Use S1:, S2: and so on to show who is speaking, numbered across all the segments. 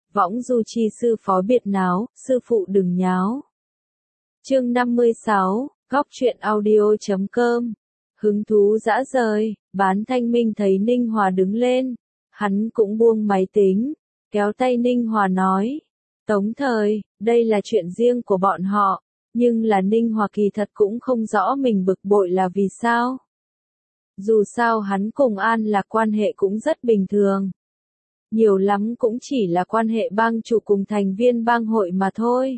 S1: võng du chi sư phó biệt náo, sư phụ đừng nháo. Chương 56, góc truyện audio.com. Hứng thú dã rời, Bán Thanh Minh thấy Ninh Hòa đứng lên, hắn cũng buông máy tính, kéo tay Ninh Hòa nói, Tống Thời, đây là chuyện riêng của bọn họ, nhưng là Ninh Hòa kỳ thật cũng không rõ mình bực bội là vì sao. Dù sao hắn cùng An Lạc quan hệ cũng rất bình thường. Nhiều lắm cũng chỉ là quan hệ bang chủ cùng thành viên bang hội mà thôi.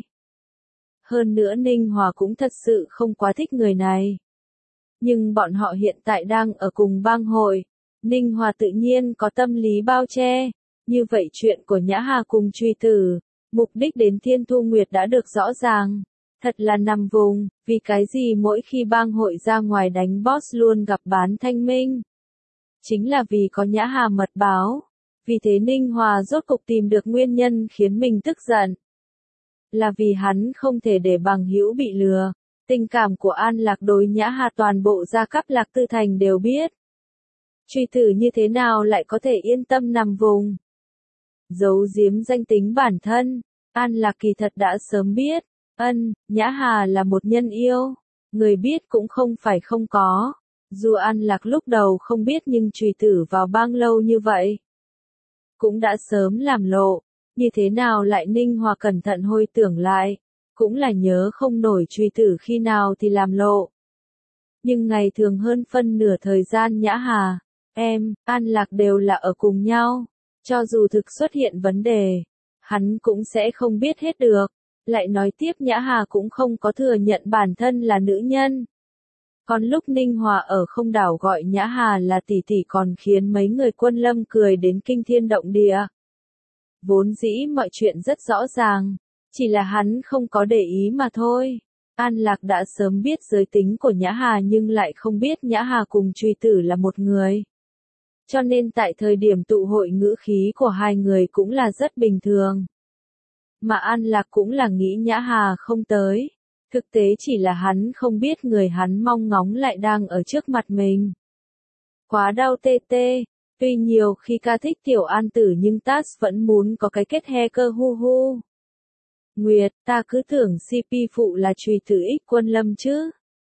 S1: Hơn nữa Ninh Hòa cũng thật sự không quá thích người này. Nhưng bọn họ hiện tại đang ở cùng bang hội, Ninh Hòa tự nhiên có tâm lý bao che. Như vậy chuyện của Nhã Hà cùng truy tử, mục đích đến Thiên Thu Nguyệt đã được rõ ràng. Thật là nằm vùng, vì cái gì mỗi khi bang hội ra ngoài đánh boss luôn gặp Bán Thanh Minh. Chính là vì có Nhã Hà mật báo. Vì thế Ninh Hòa rốt cục tìm được nguyên nhân khiến mình tức giận. Là vì hắn không thể để bằng hữu bị lừa. Tình cảm của An Lạc đối Nhã Hà toàn bộ gia cấp Lạc Tư Thành đều biết. Truy tử như thế nào lại có thể yên tâm nằm vùng. Giấu giếm danh tính bản thân, An Lạc kỳ thật đã sớm biết. Nhã Hà là một nhân yêu. Người biết cũng không phải không có. Dù An Lạc lúc đầu không biết nhưng truy tử vào bang lâu như vậy. Cũng đã sớm làm lộ. Như thế nào lại Ninh Hòa cẩn thận hồi tưởng lại. Cũng là nhớ không nổi truy tử khi nào thì làm lộ. Nhưng ngày thường hơn phân nửa thời gian Nhã Hà, An Lạc đều là ở cùng nhau. Cho dù thực xuất hiện vấn đề, hắn cũng sẽ không biết hết được. Lại nói tiếp Nhã Hà cũng không có thừa nhận bản thân là nữ nhân. Còn lúc Ninh Hòa ở không đảo gọi Nhã Hà là tỷ tỷ còn khiến mấy người Quân Lâm cười đến kinh thiên động địa. Vốn dĩ mọi chuyện rất rõ ràng, chỉ là hắn không có để ý mà thôi. An Lạc đã sớm biết giới tính của Nhã Hà nhưng lại không biết Nhã Hà cùng truy tử là một người. Cho nên tại thời điểm tụ hội ngữ khí của hai người cũng là rất bình thường. Mà An Lạc cũng là nghĩ Nhã Hà không tới. Thực tế chỉ là hắn không biết người hắn mong ngóng lại đang ở trước mặt mình. Quá đau tê tê. Tuy nhiều khi ca thích Tiểu An Tử nhưng Tass vẫn muốn có cái kết he cơ hu hu. Nguyệt, ta cứ tưởng CP phụ là truy tử ích Quân Lâm chứ.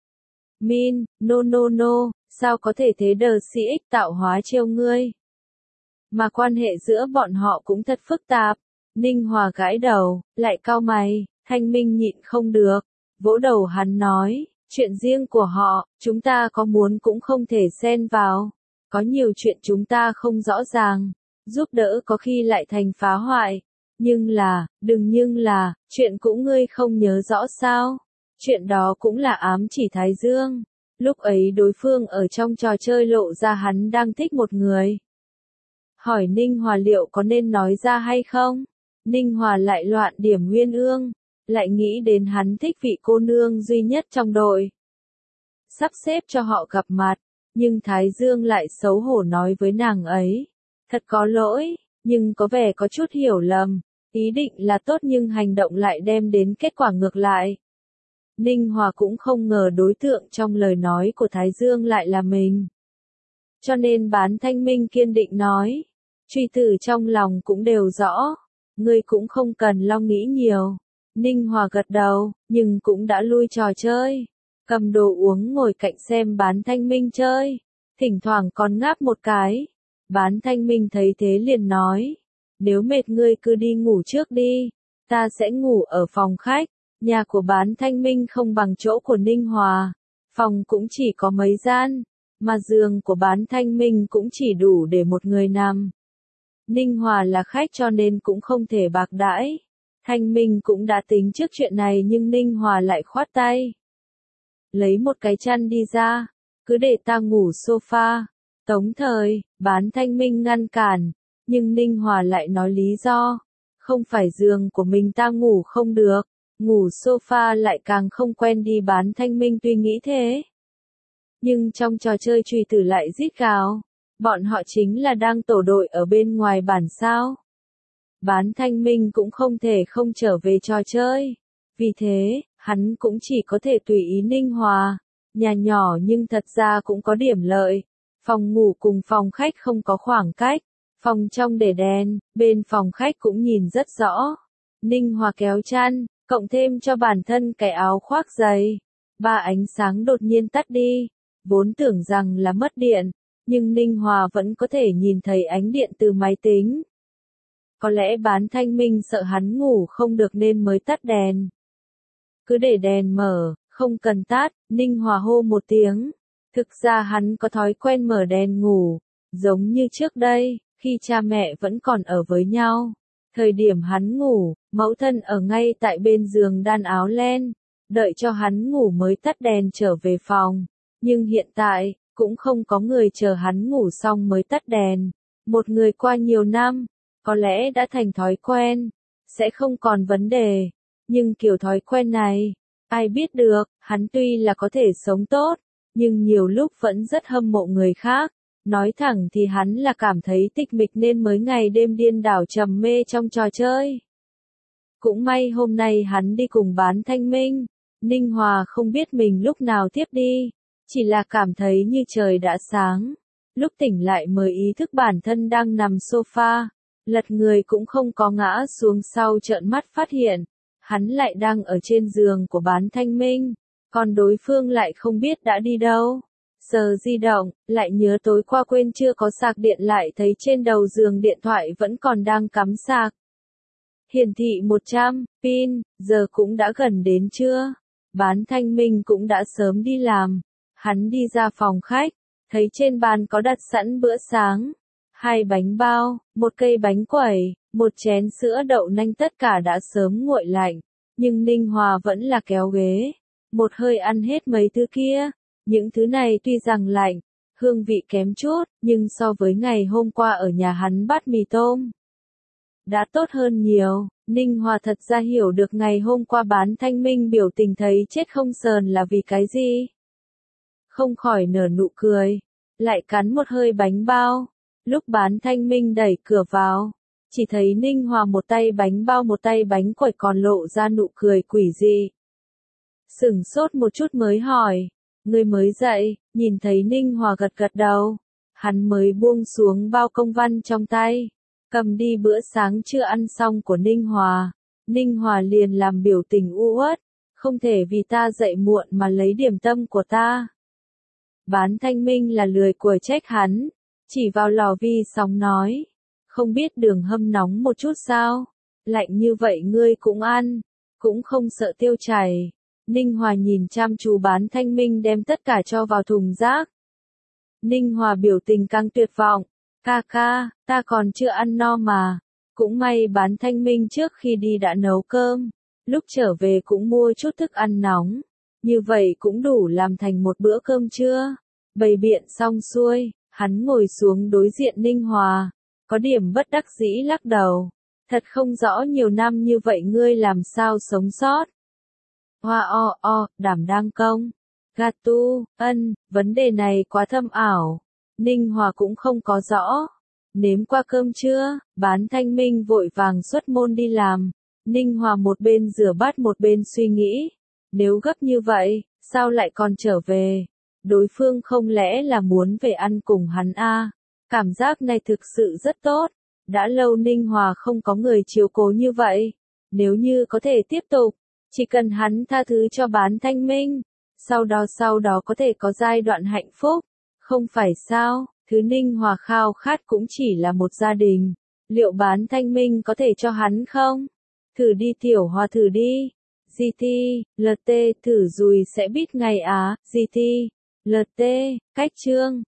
S1: Min, no, sao có thể thế đờ CX tạo hóa trêu ngươi. Mà quan hệ giữa bọn họ cũng thật phức tạp. Ninh Hòa gãi đầu, lại cau mày, Thanh Minh nhịn không được. Vỗ đầu hắn nói, chuyện riêng của họ, chúng ta có muốn cũng không thể xen vào. Có nhiều chuyện chúng ta không rõ ràng, giúp đỡ có khi lại thành phá hoại. Nhưng là, chuyện cũng ngươi không nhớ rõ sao. Chuyện đó cũng là ám chỉ Thái Dương. Lúc ấy đối phương ở trong trò chơi lộ ra hắn đang thích một người. Hỏi Ninh Hòa liệu có nên nói ra hay không? Ninh Hòa lại loạn điểm Nguyên Ương. Lại nghĩ đến hắn thích vị cô nương duy nhất trong đội. Sắp xếp cho họ gặp mặt. Nhưng Thái Dương lại xấu hổ nói với nàng ấy. Thật có lỗi, nhưng có vẻ có chút hiểu lầm. Ý định là tốt nhưng hành động lại đem đến kết quả ngược lại. Ninh Hòa cũng không ngờ đối tượng trong lời nói của Thái Dương lại là mình. Cho nên Bán Thanh Minh kiên định nói. Truy tử trong lòng cũng đều rõ. Ngươi cũng không cần lo nghĩ nhiều. Ninh Hòa gật đầu, nhưng cũng đã lui trò chơi. Cầm đồ uống ngồi cạnh xem Bán Thanh Minh chơi. Thỉnh thoảng còn ngáp một cái. Bán Thanh Minh thấy thế liền nói. Nếu mệt ngươi cứ đi ngủ trước đi. Ta sẽ ngủ ở phòng khách. Nhà của Bán Thanh Minh không bằng chỗ của Ninh Hòa. Phòng cũng chỉ có mấy gian. Mà giường của Bán Thanh Minh cũng chỉ đủ để một người nằm. Ninh Hòa là khách cho nên cũng không thể bạc đãi. Thanh Minh cũng đã tính trước chuyện này nhưng Ninh Hòa lại khoát tay. Lấy một cái chăn đi ra. Cứ để ta ngủ sofa. Tống Thời, Bán Thanh Minh ngăn cản. Nhưng Ninh Hòa lại nói lý do. Không phải giường của mình ta ngủ không được. Ngủ sofa lại càng không quen đi. Bán Thanh Minh tuy nghĩ thế. Nhưng trong trò chơi truy tử lại rít gào. Bọn họ chính là đang tổ đội ở bên ngoài bản sao. Bán Thanh Minh cũng không thể không trở về trò chơi. Vì thế, hắn cũng chỉ có thể tùy ý Ninh Hòa. Nhà nhỏ nhưng thật ra cũng có điểm lợi. Phòng ngủ cùng phòng khách không có khoảng cách. Phòng trong để đèn, bên phòng khách cũng nhìn rất rõ. Ninh Hòa kéo chăn, cộng thêm cho bản thân cái áo khoác dày. Ba ánh sáng đột nhiên tắt đi. Vốn tưởng rằng là mất điện, nhưng Ninh Hòa vẫn có thể nhìn thấy ánh điện từ máy tính. Có lẽ Bán Thanh Minh sợ hắn ngủ không được nên mới tắt đèn. Cứ để đèn mở, không cần tắt, Ninh Hòa hô một tiếng. Thực ra hắn có thói quen mở đèn ngủ, giống như trước đây, khi cha mẹ vẫn còn ở với nhau. Thời điểm hắn ngủ, mẫu thân ở ngay tại bên giường đan áo len, đợi cho hắn ngủ mới tắt đèn trở về phòng. Nhưng hiện tại, cũng không có người chờ hắn ngủ xong mới tắt đèn. Một người qua nhiều năm, có lẽ đã thành thói quen, sẽ không còn vấn đề. Nhưng kiểu thói quen này, ai biết được, hắn tuy là có thể sống tốt, nhưng nhiều lúc vẫn rất hâm mộ người khác. Nói thẳng thì hắn là cảm thấy tịch mịch nên mới ngày đêm điên đảo trầm mê trong trò chơi. Cũng may hôm nay hắn đi cùng Bán Thanh Minh, Ninh Hòa không biết mình lúc nào tiếp đi, chỉ là cảm thấy như trời đã sáng. Lúc tỉnh lại mới ý thức bản thân đang nằm sofa, lật người cũng không có ngã xuống sau trợn mắt phát hiện, hắn lại đang ở trên giường của Bán Thanh Minh, còn đối phương lại không biết đã đi đâu. Sờ di động, lại nhớ tối qua quên chưa có sạc điện lại thấy trên đầu giường điện thoại vẫn còn đang cắm sạc. Hiển thị 100, pin, giờ cũng đã gần đến trưa. Bán Thanh Minh cũng đã sớm đi làm. Hắn đi ra phòng khách, thấy trên bàn có đặt sẵn bữa sáng. 2 bánh bao, 1 cây bánh quẩy, 1 chén sữa đậu nành tất cả đã sớm nguội lạnh. Nhưng Ninh Hòa vẫn là kéo ghế. Một hơi ăn hết mấy thứ kia. Những thứ này tuy rằng lạnh, hương vị kém chút, nhưng so với ngày hôm qua ở nhà hắn bát mì tôm, đã tốt hơn nhiều. Ninh Hòa thật ra hiểu được ngày hôm qua Bán Thanh Minh biểu tình thấy chết không sờn là vì cái gì. Không khỏi nở nụ cười, lại cắn một hơi bánh bao. Lúc Bán Thanh Minh đẩy cửa vào, chỉ thấy Ninh Hòa một tay bánh bao một tay bánh quẩy còn lộ ra nụ cười quỷ dị. Sửng sốt một chút mới hỏi. Người mới dậy, nhìn thấy Ninh Hòa gật gật đầu. Hắn mới buông xuống bao công văn trong tay, cầm đi bữa sáng chưa ăn xong của Ninh Hòa. Ninh Hòa liền làm biểu tình u uất, không thể vì ta dậy muộn mà lấy điểm tâm của ta. Bán Thanh Minh là lười của trách hắn, chỉ vào lò vi sóng nói, không biết đường hâm nóng một chút sao, lạnh như vậy ngươi cũng ăn, cũng không sợ tiêu chảy. Ninh Hòa nhìn chăm chú Bán Thanh Minh đem tất cả cho vào thùng rác. Ninh Hòa biểu tình càng tuyệt vọng. Ca ca, ta còn chưa ăn no mà. Cũng may Bán Thanh Minh trước khi đi đã nấu cơm. Lúc trở về cũng mua chút thức ăn nóng. Như vậy cũng đủ làm thành một bữa cơm trưa. Bày biện xong xuôi, hắn ngồi xuống đối diện Ninh Hòa. Có điểm bất đắc dĩ lắc đầu. Thật không rõ nhiều năm như vậy ngươi làm sao sống sót. Hoa đảm đang công. Gatu, vấn đề này quá thâm ảo. Ninh Hòa cũng không có rõ. Nếm qua cơm chưa? Bán Thanh Minh vội vàng xuất môn đi làm. Ninh Hòa một bên rửa bát một bên suy nghĩ. Nếu gấp như vậy, sao lại còn trở về? Đối phương không lẽ là muốn về ăn cùng hắn à? Cảm giác này thực sự rất tốt. Đã lâu Ninh Hòa không có người chiếu cố như vậy. Nếu như có thể tiếp tục, chỉ cần hắn tha thứ cho Bán Thanh Minh, sau đó có thể có giai đoạn hạnh phúc, không phải sao? Thứ Ninh Hòa khao khát cũng chỉ là một gia đình, liệu Bán Thanh Minh có thể cho hắn không? Thử đi Tiểu Hòa, thử đi. GT, LT, thử rồi sẽ biết ngày á. GT, LT, cách chương